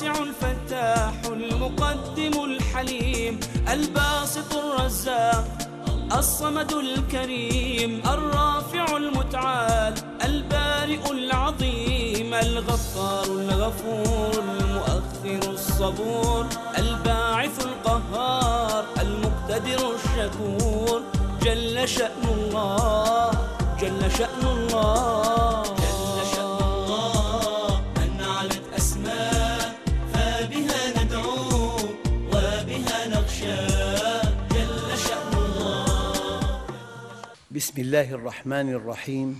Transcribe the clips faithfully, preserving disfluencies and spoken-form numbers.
الواسع الفتاح المقدم الحليم الباسط الرزاق الصمد الكريم الرافع المتعال البارئ العظيم الغفار الغفور المؤخر الصبور الباعث القهار المقتدر الشكور جل شأن الله جل شأن الله جل شأن الله من علت أسماء فبها ندعو وبها نخشى جل شأن الله. بسم الله الرحمن الرحيم.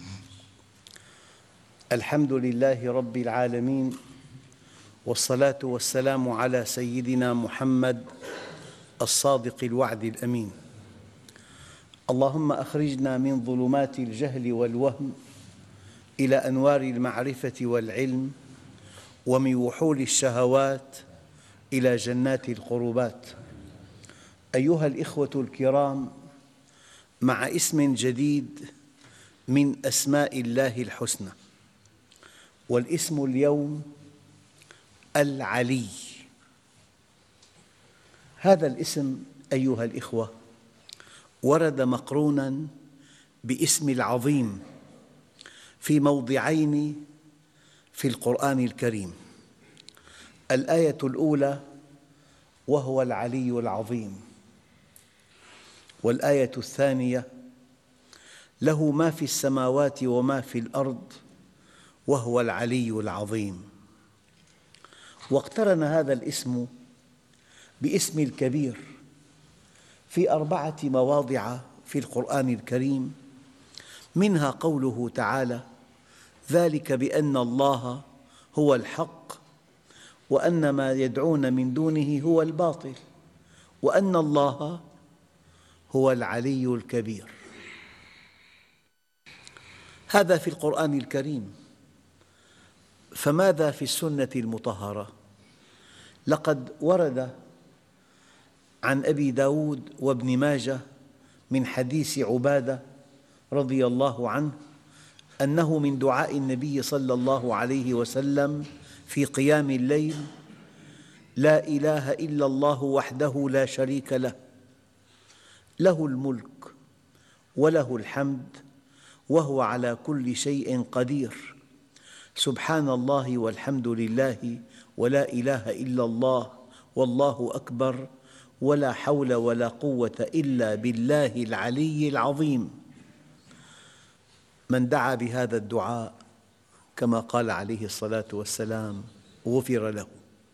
الحمد لله رب العالمين، والصلاة والسلام على سيدنا محمد الصادق الوعد الأمين. اللهم أخرجنا من ظلمات الجهل والوهم إلى أنوار المعرفة والعلم، ومن وحول الشهوات إلى جنات القربات. أيها الإخوة الكرام، مع اسم جديد من أسماء الله الحسنى، والاسم اليوم العلي. هذا الاسم أيها الإخوة ورد مقرونا باسم العظيم في موضعين في القرآن الكريم. الآية الأولى وهو العلي العظيم، والآية الثانية له ما في السماوات وما في الأرض وهو العلي العظيم. واقترن هذا الاسم باسم الكبير في أربعة مواضع في القرآن الكريم، منها قوله تعالى: ذلك بأن الله هو الحق وأن ما يدعون من دونه هو الباطل وأن الله هو العلي الكبير. هذا في القرآن الكريم، فماذا في السنة المطهرة؟ لقد ورد عن أبي داود وابن ماجه من حديث عبادة رضي الله عنه أنه من دعاء النبي صلى الله عليه وسلم في قيام الليل: لا إله إلا الله وحده لا شريك له، له الملك وله الحمد وهو على كل شيء قدير، سبحان الله والحمد لله ولا إله إلا الله والله أكبر ولا حول ولا قوة إلا بالله العلي العظيم. من دعا بهذا الدعاء كما قال عليه الصلاة والسلام غفر له.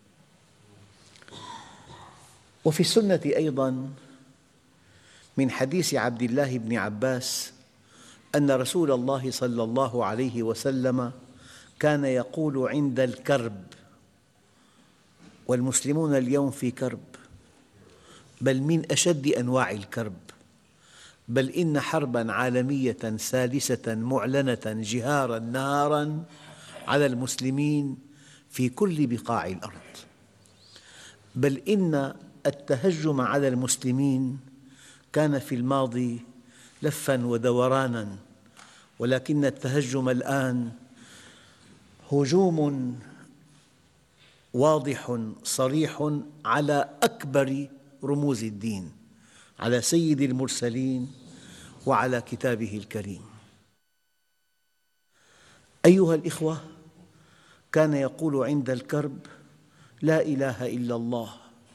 وفي السنة أيضاً من حديث عبد الله بن عباس أن رسول الله صلى الله عليه وسلم كان يقول عند الكرب، والمسلمون اليوم في كرب، بل من أشد أنواع الكرب، بل إن حرباً عالمية سادسة معلنة جهاراً نهاراً على المسلمين في كل بقاع الأرض، بل إن التهجم على المسلمين كان في الماضي لفاً ودورانا، ولكن التهجم الآن هجوم واضح صريح على أكبر رموز الدين، على سيد المرسلين وعلى كتابه الكريم. أيها الإخوة، كان يقول عند الكرب: لا إله إلا الله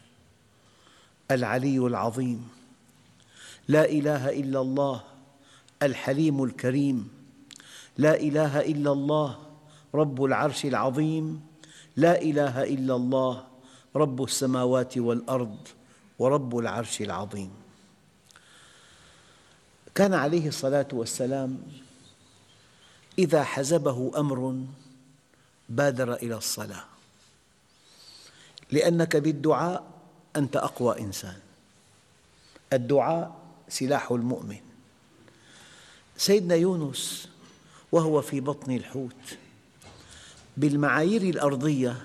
العلي العظيم، لا إله إلا الله الحليم الكريم، لا إله إلا الله رب العرش العظيم، لا إله إلا الله رب السماوات والأرض ورب العرش العظيم. كان عليه الصلاة والسلام إذا حزبه أمر بادر إلى الصلاة، لأنك بالدعاء أنت أقوى إنسان. الدعاء سلاح المؤمن. سيدنا يونس وهو في بطن الحوت بالمعايير الأرضية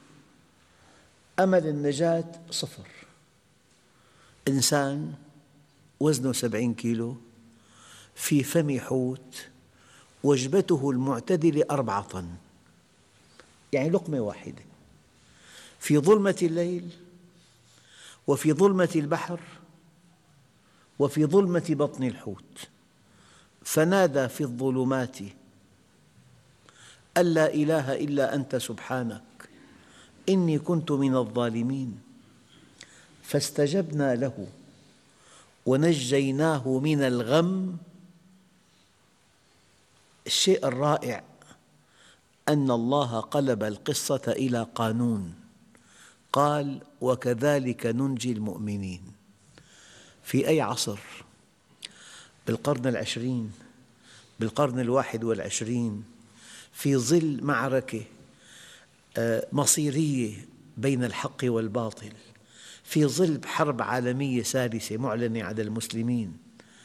أمل النجاة صفر. إنسان وزنه سبعين كيلو في فم حوت وجبته المعتدلة أربعة طن، يعني لقمة واحدة، في ظلمة الليل وفي ظلمة البحر وفي ظلمة بطن الحوت، فنادى في الظلمات أن لا إله إلا أنت سبحانك إني كنت من الظالمين، فاستجبنا له ونجيناه من الغم. الشيء الرائع أن الله قلب القصة إلى قانون، قال وكذلك ننجي المؤمنين. في أي عصر؟ بالقرن العشرين، بالقرن الواحد والعشرين، في ظل معركة مصيرية بين الحق والباطل، في ظل حرب عالمية ثالثة معلنة على المسلمين،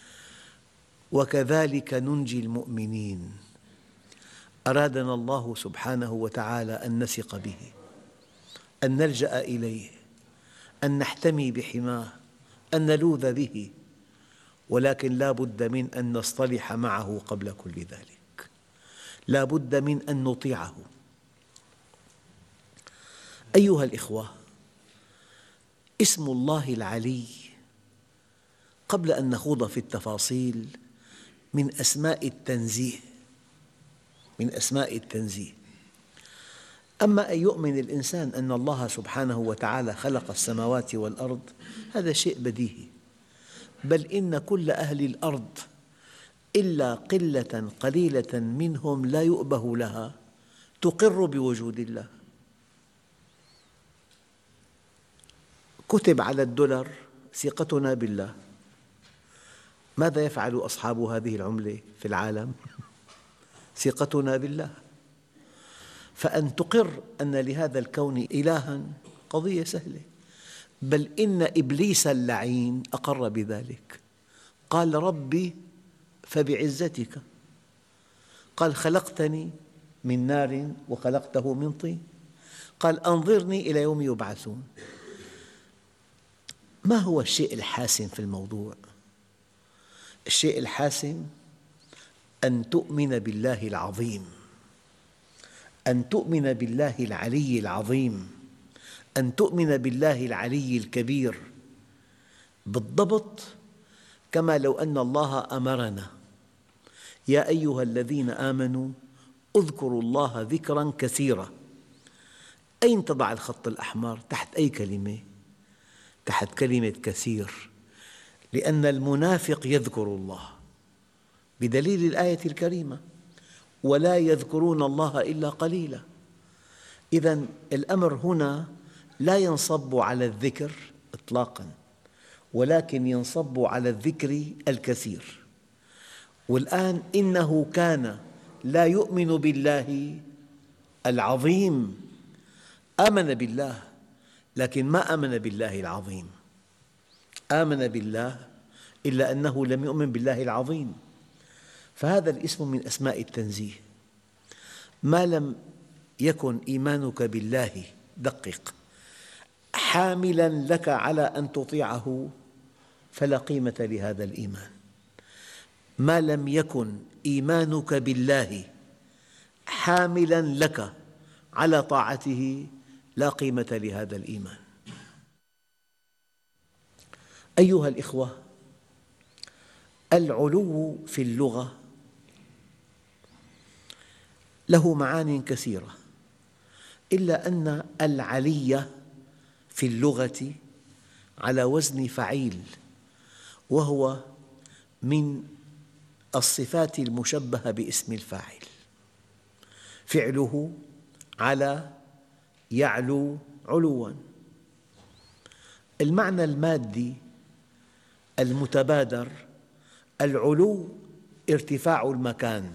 وكذلك ننجي المؤمنين. أرادنا الله سبحانه وتعالى أن نثق به، أن نلجأ إليه، أن نحتمي بحماه، أن نلوذ به، ولكن لا بد من أن نصطلح معه قبل كل ذلك، لا بد من أن نطيعه. أيها الإخوة، اسم الله العلي قبل أن نخوض في التفاصيل من أسماء التنزيه، من أسماء التنزيه. أما أن يؤمن الإنسان أن الله سبحانه وتعالى خلق السماوات والأرض، هذا شيء بديهي، بل إن كل أهل الأرض إلا قلة قليلة منهم لا يؤبه لها تقر بوجود الله. كتب على الدولار ثقتنا بالله. ماذا يفعل أصحاب هذه العملة في العالم؟ ثقتنا بالله. فأن تقر أن لهذا الكون إلهاً قضية سهلة، بل إن إبليس اللعين أقر بذلك، قال ربي فبعزتك، قال خلقتني من نار وخلقته من طين، قال أنظرني إلى يوم يبعثون. ما هو الشيء الحاسم في الموضوع؟ الشيء الحاسم أن تؤمن بالله العظيم، أن تؤمن بالله العلي العظيم، أن تؤمن بالله العلي الكبير، بالضبط كما لو أن الله أمرنا يا أيها الذين آمنوا اذكروا الله ذكراً كثيراً. أين تضع الخط الأحمر؟ تحت أي كلمة؟ تحت كلمة كثير، لأن المنافق يذكر الله بدليل الآية الكريمة ولا يذكرون الله إلا قليلا. إذن الأمر هنا لا ينصب على الذكر إطلاقاً، ولكن ينصب على الذكر الكثير. والآن إنه كان لا يؤمن بالله العظيم، آمن بالله لكن ما آمن بالله العظيم، آمن بالله إلا أنه لم يؤمن بالله العظيم. فهذا الاسم من أسماء التنزيه. ما لم يكن إيمانك بالله، دقق، حاملاً لك على أن تطيعه فلا قيمة لهذا الإيمان. ما لم يكن إيمانك بالله حاملاً لك على طاعته لا قيمة لهذا الإيمان. أيها الإخوة، العلو في اللغة له معان كثيرة، إلا أن العلي في اللغة على وزن فعيل، وهو من الصفات المشبهة باسم الفاعل. فعله على، يعلو علواً. المعنى المادي المتبادر العلو ارتفاع المكان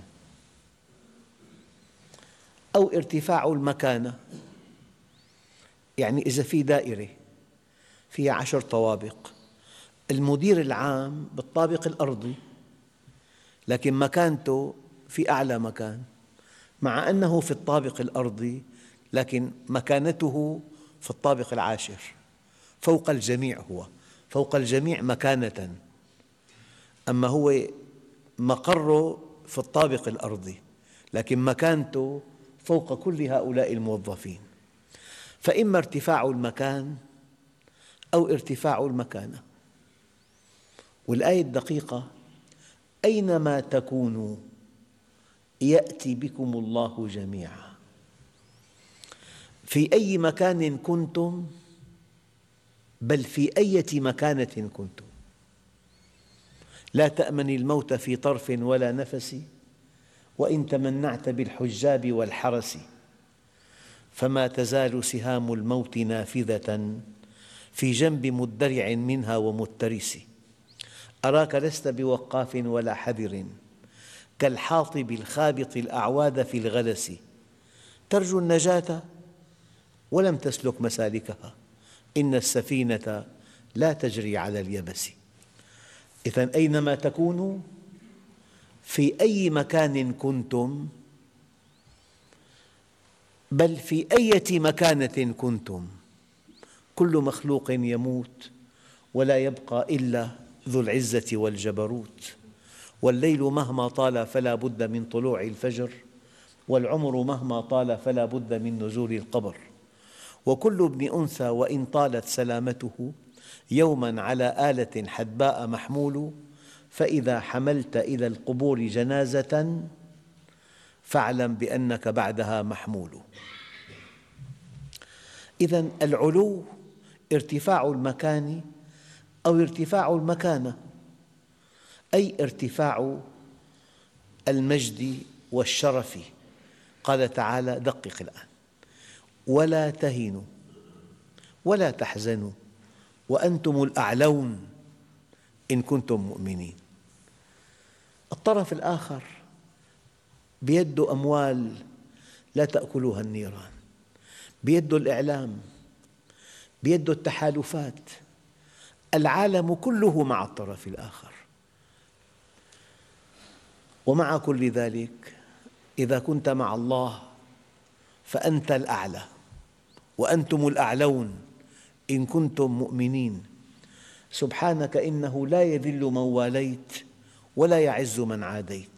أو ارتفاع المكانة. يعني إذا في دائرة فيها عشر طوابق، المدير العام بالطابق الأرضي، لكن مكانته في أعلى مكان، مع أنه في الطابق الأرضي لكن مكانته في الطابق العاشر، فوق الجميع، هو فوق الجميع مكانة، أما هو مقره في الطابق الأرضي لكن مكانته فوق كل هؤلاء الموظفين. فإما ارتفاع المكان أو ارتفاع المكانة. والآية الدقيقة: أينما تكونوا يأتي بكم الله جميعا. في أي مكان كنتم، بل في أية مكانة كنتم. لا تأمن الموت في طرف ولا نفس، وإن تمنعت بالحجاب والحرس، فما تزال سهام الموت نافذة في جنب مدرع منها ومترس. أراك لست بوقاف ولا حذر، كالحاطب الخابط الأعواد في الغلس. ترجو النجاة ولم تسلك مسالكها، إن السفينة لا تجري على اليبس. إذن أينما تكونوا، في أي مكان كنتم، بل في أية مكانة كنتم. كل مخلوق يموت، ولا يبقى إلا ذو العزة والجبروت. والليل مهما طال فلا بد من طلوع الفجر، والعمر مهما طال فلا بد من نزول القبر. وكل ابن أنثى وإن طالت سلامته، يوما على آلة حدباء محمول. فإذا حملت إلى القبور جنازة، فاعلم بأنك بعدها محمول. إذن العلو ارتفاع المكان أو ارتفاع المكانة، أي ارتفاع المجد والشرف. قال تعالى: دقق الآن: ولا تهنوا ولا تحزنوا وأنتم الأعلون إن كنتم مؤمنين. الطرف الآخر بيده أموال لا تأكلها النيران، بيده الإعلام، بيده التحالفات. العالم كله مع الطرف الآخر. ومع كل ذلك، إذا كنت مع الله فأنت الأعلى، وأنتم الأعلون إن كنتم مؤمنين. سبحانك إنه لا يذل من واليت ولا يعز من عاديت.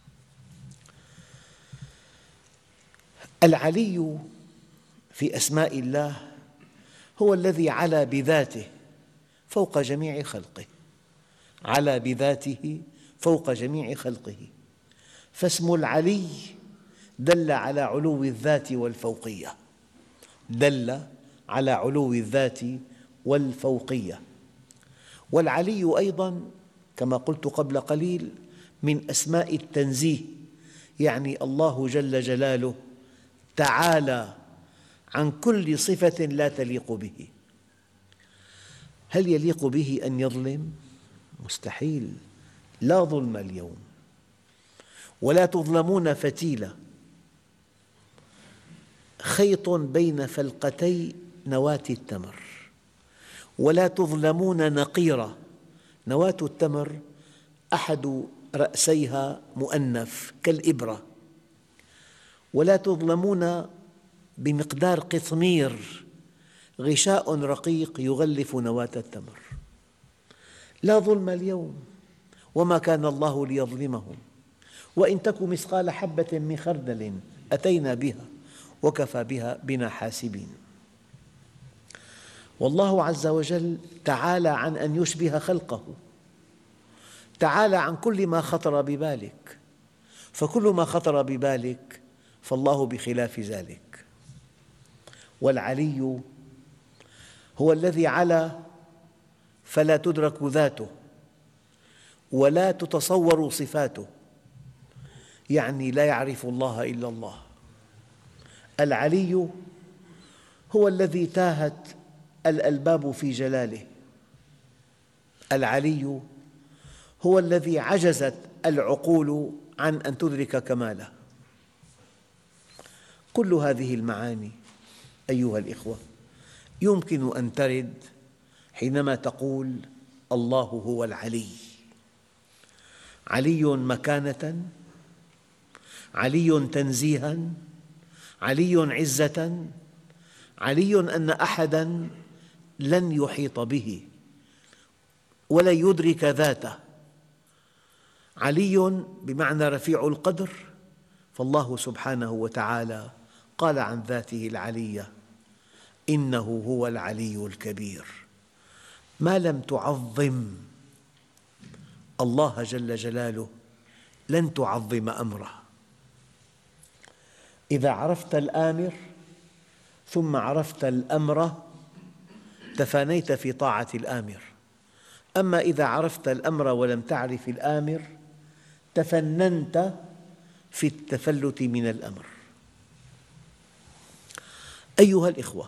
العلي في أسماء الله هو الذي علا بذاته فوق جميع خلقه، علا بذاته فوق جميع خلقه. فاسم العلي دل على علو الذات والفوقية، دل على علو الذات والفوقية. والعلي أيضاً كما قلت قبل قليل من أسماء التنزيه، يعني الله جل جلاله تعالى عن كل صفة لا تليق به. هل يليق به أن يظلم؟ مستحيل. لا ظلم اليوم، ولا تظلمون فتيلة. خيط بين فلقتي نواة التمر، ولا تظلمون نقيرة. نواة التمر أحد رأسيها مؤنث كالإبرة. ولا تظلمون بمقدار قطمير، غشاء رقيق يغلف نواة التمر. لا ظلم اليوم، وما كان الله ليظلمهم، وإن تك مثقال حبة من خردل أتينا بها وكفى بها بنا حاسبين. والله عز وجل تعالى عن أن يشبه خلقه، تعالى عن كل ما خطر ببالك، فكل ما خطر ببالك فالله بخلاف ذلك. والعلي هو الذي علا فلا تدرك ذاته ولا تتصور صفاته، يعني لا يعرف الله إلا الله. العلي هو الذي تاهت الألباب في جلاله، العلي هو الذي عجزت العقول عن أن تدرك كماله. كل هذه المعاني أيها الإخوة يمكن أن ترد حينما تقول الله هو العلي. علي مكانة، علي تنزيها، علي عزة، علي أن أحداً لن يحيط به ولا يدرك ذاته. علي بمعنى رفيع القدر، فالله سبحانه وتعالى قال عن ذاته العلية: إنه هو العلي الكبير. ما لم تعظم الله جل جلاله لن تعظم أمره. إذا عرفت الآمر ثم عرفت الأمر تفانيت في طاعة الآمر، أما إذا عرفت الأمر ولم تعرف الآمر تفننت في التفلت من الأمر. أيها الإخوة،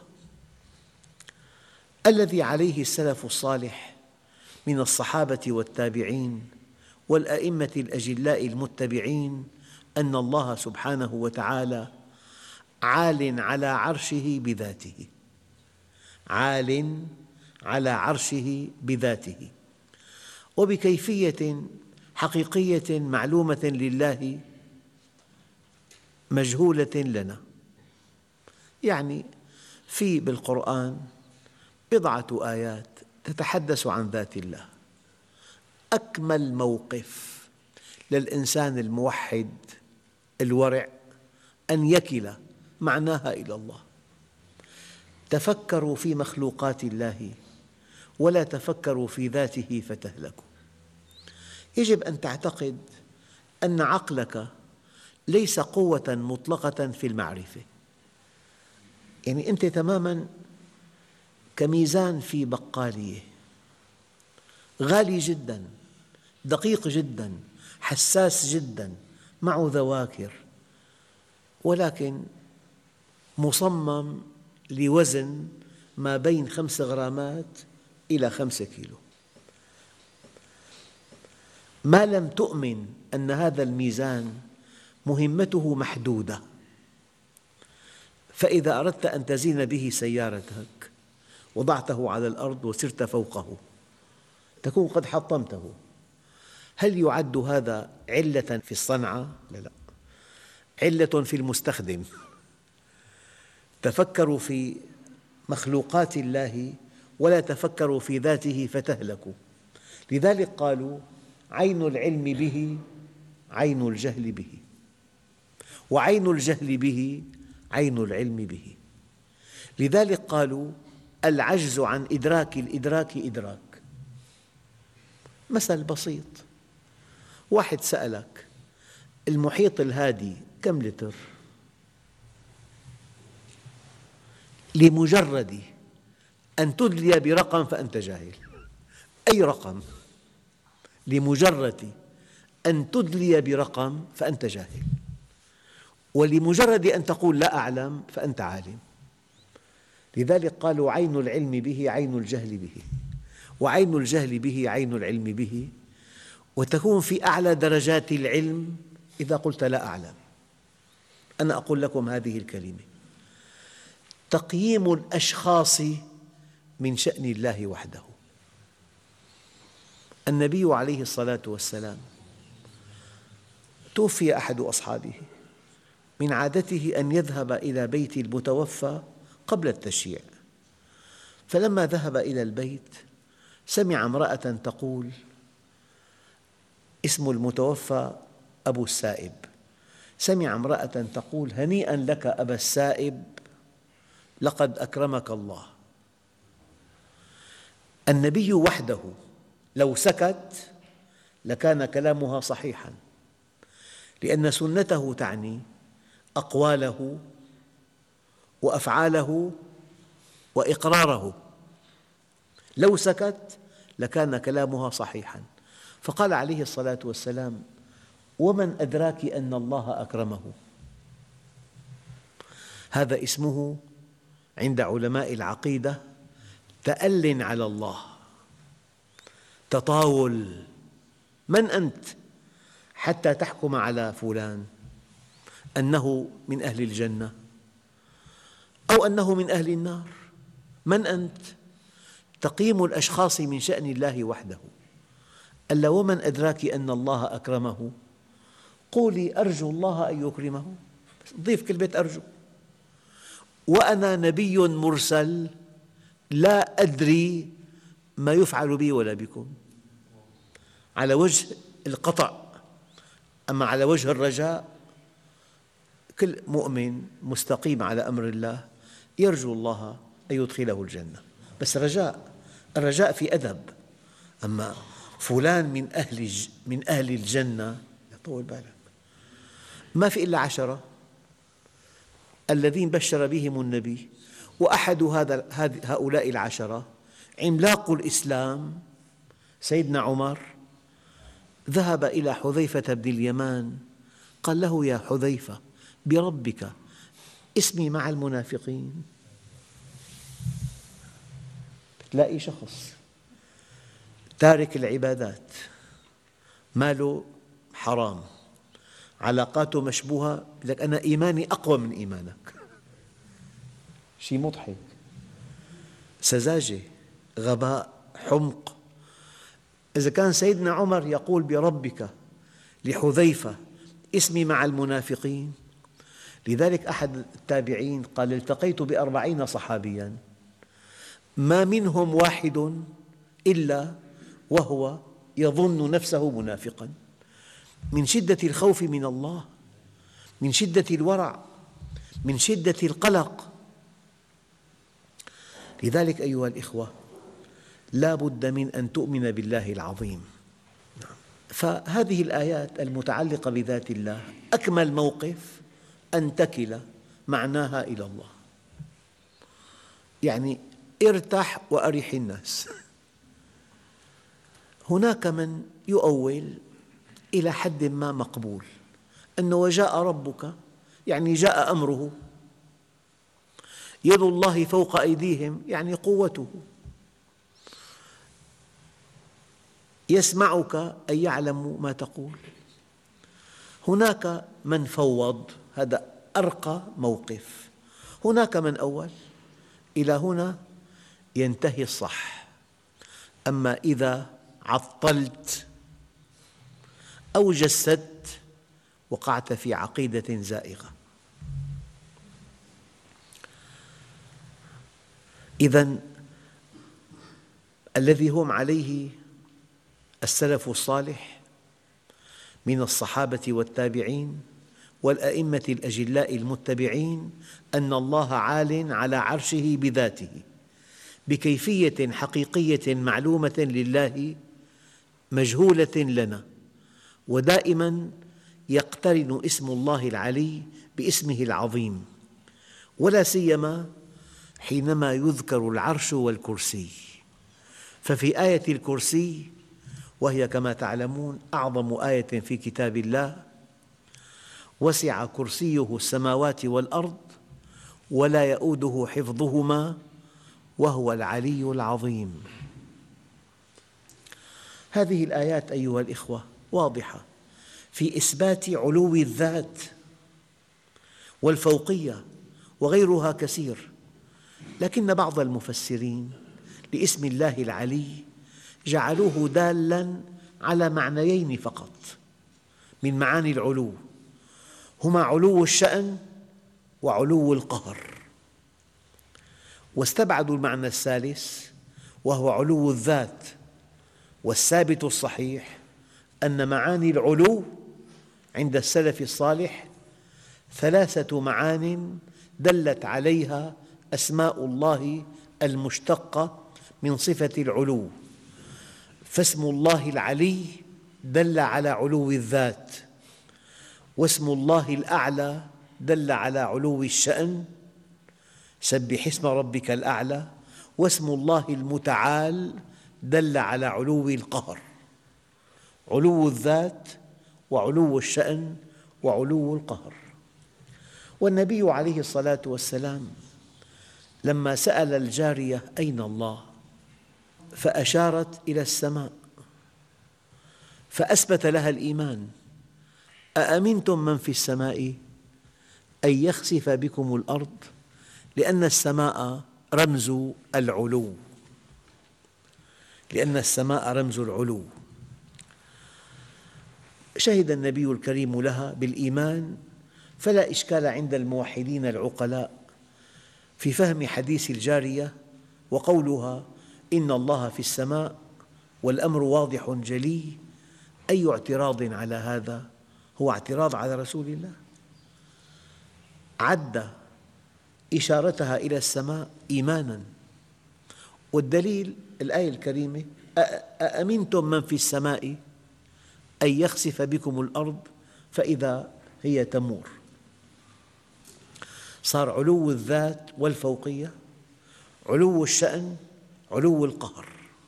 الذي عليه السلف الصالح من الصحابة والتابعين والأئمة الأجلاء المتبعين أن الله سبحانه وتعالى عال على عرشه بذاته، عال على عرشه بذاته وبكيفية حقيقية معلومة لله مجهولة لنا. يعني في بالقرآن بضعة آيات تتحدث عن ذات الله. أكمل موقف للإنسان الموحد الورع أن يكل معناها إلى الله. تفكروا في مخلوقات الله ولا تفكروا في ذاته فتهلكوا. يجب أن تعتقد أن عقلك ليس قوة مطلقة في المعرفة. يعني أنت تماماً كميزان في بقالية، غالي جداً، دقيق جداً، حساس جداً، معه ذواكر، ولكن مصمم لوزن ما بين خمس غرامات إلى خمسة كيلو. ما لم تؤمن أن هذا الميزان مهمته محدودة، فإذا أردت أن تزين به سيارتك وضعته على الأرض وسرت فوقه تكون قد حطمته. هل يعد هذا علة في الصنعة؟ لا لا، علة في المستخدم. تفكروا في مخلوقات الله ولا تفكروا في ذاته فتهلكوا. لذلك قالوا عين العلم به عين الجهل به، وعين الجهل به عين العلم به. لذلك قالوا العجز عن إدراك الإدراك إدراك. مثل بسيط، واحد سألك المحيط الهادي كم لتر؟ لمجرد أن تدلي برقم فأنت جاهل. أي رقم، لمجرد أن تدلي برقم فأنت جاهل، ولمجرد أن تقول لا أعلم فأنت عالم. لذلك قالوا عين العلم به عين الجهل به، وعين الجهل به عين العلم به. وتكون في أعلى درجات العلم إذا قلت لا أعلم. أنا أقول لكم هذه الكلمة: تقييم الأشخاص من شأن الله وحده. النبي عليه الصلاة والسلام توفي أحد أصحابه، من عادته أن يذهب إلى بيت المتوفى قبل التشييع، فلما ذهب إلى البيت سمع امرأة تقول: اسم المتوفى أبو السائب. سمع امرأة تقول: هنيئا لك أبا السائب، لقد أكرمك الله. النبي وحده لو سكت لكان كلامها صحيحاً، لأن سنته تعني أقواله وأفعاله وإقراره. لو سكت لكان كلامها صحيحاً. فقال عليه الصلاة والسلام: ومن أدراك أن الله أكرمه؟ هذا اسمه عند علماء العقيدة تأل على الله، تطاول. من أنت حتى تحكم على فلان أنه من أهل الجنة أو أنه من أهل النار؟ من أنت؟ تقييم الأشخاص من شأن الله وحده. ألا ومن أدراك أن الله أكرمه؟ قولي أرجو الله أن يكرمه، ضيف كلمة أرجو. وأنا نبي مرسل لا أدري ما يفعل بي ولا بكم، على وجه القطع. أما على وجه الرجاء، كل مؤمن مستقيم على أمر الله يرجو الله أن يدخله الجنة، بس رجاء، الرجاء في أدب. أما فلان من أهل من أهل الجنة، طول بالك، ما في إلا عشرة الذين بشر بهم النبي، وأحد هذا هؤلاء العشرة عملاق الإسلام سيدنا عمر ذهب إلى حذيفة بن اليمان قال له: يا حذيفة، بربك اسمي مع المنافقين. تلاقي شخص تارك العبادات، ماله حرام، علاقاته مشبوهة، يقول لك أنا إيماني أقوى من إيمانك. شيء مضحك، سذاجة، غباء، حمق. إذا كان سيدنا عمر يقول بربك لحذيفة اسمي مع المنافقين، لذلك أحد التابعين قال: التقيت بأربعين صحابياً ما منهم واحد إلا وهو يظن نفسه منافقاً، من شدة الخوف من الله، من شدة الورع، من شدة القلق. لذلك أيها الإخوة، لا بد من أن تؤمن بالله العظيم. فهذه الآيات المتعلقة بذات الله أكمل موقف أن تكل معناها إلى الله، يعني ارتح وأرح الناس. هناك من يؤول إلى حد ما مقبول أنه وجاء ربك يعني جاء أمره، يد الله فوق أيديهم يعني قوته، يسمعك أي يعلم ما تقول. هناك من فوض، هذا أرقى موقف. هناك من أول، إلى هنا ينتهي الصح. أما إذا عطلت أو جسدت وقعت في عقيدة زائغة. إذن الذي هم عليه السلف الصالح من الصحابة والتابعين والأئمة الأجلاء المتبعين أن الله عال على عرشه بذاته بكيفية حقيقية معلومة لله مجهولة لنا، ودائما يقترن اسم الله العلي باسمه العظيم، ولا سيما حينما يذكر العرش والكرسي. ففي آية الكرسي، وهي كما تعلمون أعظم آية في كتاب الله، وسع كرسيه السماوات والأرض ولا يؤوده حفظهما وهو العلي العظيم. هذه الآيات أيها الإخوة واضحة في إثبات علو الذات والفوقية وغيرها كثير، لكن بعض المفسرين لاسم الله العلي جعلوه دالاً على معنيين فقط من معاني العلو، هما علو الشأن وعلو القهر، واستبعدوا المعنى الثالث وهو علو الذات. والثابت الصحيح أن معاني العلو عند السلف الصالح ثلاثة معان دلت عليها أسماء الله المشتقة من صفة العلو. فاسم الله العلي دل على علو الذات، واسم الله الأعلى دل على علو الشأن، سبح اسم ربك الأعلى، واسم الله المتعال دل على علو القهر، علو الذات وعلو الشأن وعلو القهر. والنبي عليه الصلاة والسلام لما سأل الجارية أين الله فأشارت إلى السماء فأثبت لها الإيمان: أأمنتم من في السماء أن يخسف بكم الأرض، لأن السماء رمز العلو، لأن السماء رمز العلو. شهد النبي الكريم لها بالإيمان، فلا إشكال عند الموحدين العقلاء في فهم حديث الجارية وقولها إن الله في السماء والأمر واضح جلي. أي اعتراض على هذا؟ هو اعتراض على رسول الله. عد إشارتها إلى السماء إيماناً. والدليل الآية الكريمة: أأمنتم من في السماء أن يخسف بكم الأرض فإذا هي تمور. صار علو الذات والفوقية، علو الشأن، علو القهر.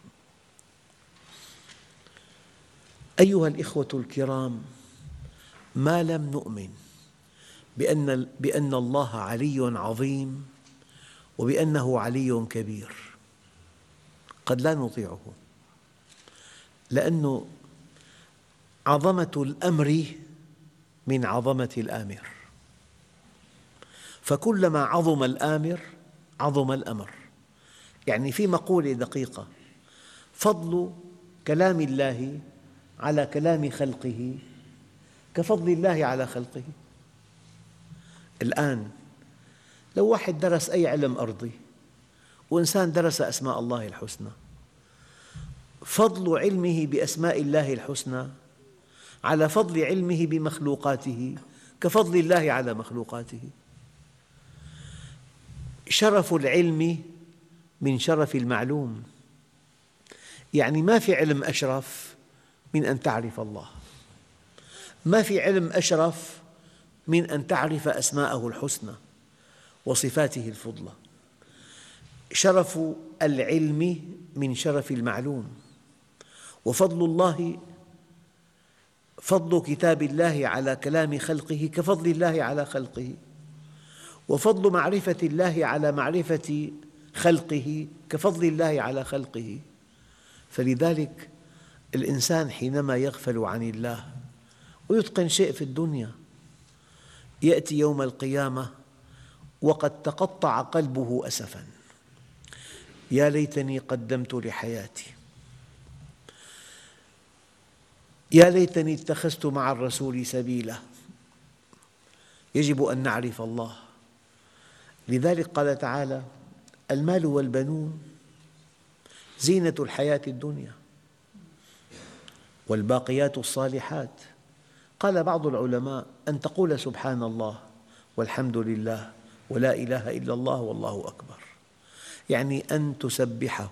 أيها الإخوة الكرام، ما لم نؤمن بأن, بأن الله علي عظيم وبأنه علي كبير قد لا نطيعه، لأن عظمة الأمر من عظمة الآمر، فكلما عظم الآمر عظم الأمر. يعني في مقولة دقيقة: فضل كلام الله على كلام خلقه كفضل الله على خلقه. الآن لو واحد درس أي علم أرضي وإنسان درس أسماء الله الحسنى، فضل علمه بأسماء الله الحسنى على فضل علمه بمخلوقاته كفضل الله على مخلوقاته. شرف العلم من شرف المعلوم، يعني ما في علم أشرف من أن تعرف الله، ما في علم أشرف من أن تعرف أسماءه الحسنى وصفاته الفضلى. شرف العلم من شرف المعلوم، وفضل الله فضل كتاب الله على كلام خلقه كفضل الله على خلقه، وفضل معرفة الله على معرفة خلقه كفضل الله على خلقه. فلذلك الإنسان حينما يغفل عن الله ويتقن شيء في الدنيا، يأتي يوم القيامة وقد تقطع قلبه أسفاً: يا ليتني قدمت لحياتي، يا ليتني اتخذت مع الرسول سبيلا. يجب أن نعرف الله. لذلك قال تعالى: المال والبنون زينة الحياة الدنيا والباقيات الصالحات. قال بعض العلماء: أن تقول سبحان الله والحمد لله ولا إله إلا الله والله أكبر، يعني أن تسبحه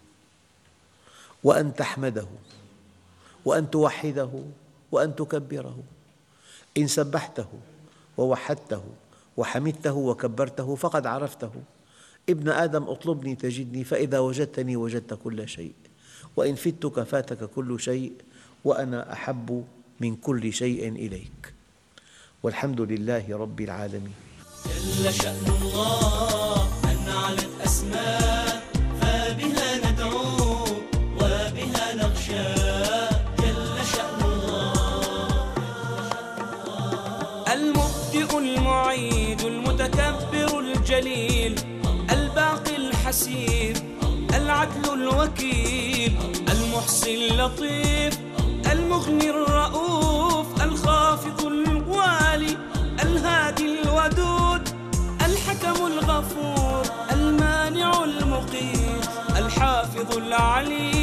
وأن تحمده وأن توحده وأن تكبره. إن سبحته ووحدته وحمدته وكبرته فقد عرفته. ابن آدم اطلبني تجدني، فإذا وجدتني وجدت كل شيء، وإن فتك فاتك كل شيء، وأنا أحب من كل شيء إليك. والحمد لله رب العالمين. جل شأن الله أن علت أسماء، فبها ندعو وبها نخشى. جل شأن الله المبدئ المعيد المتكبر الجليل الباقي الحسيب العدل الوكيل المحصي اللطيف المغني الرؤوف الخافض الوالي الهادي الودود الحكم الغفور المانع المقيت الحافظ العليم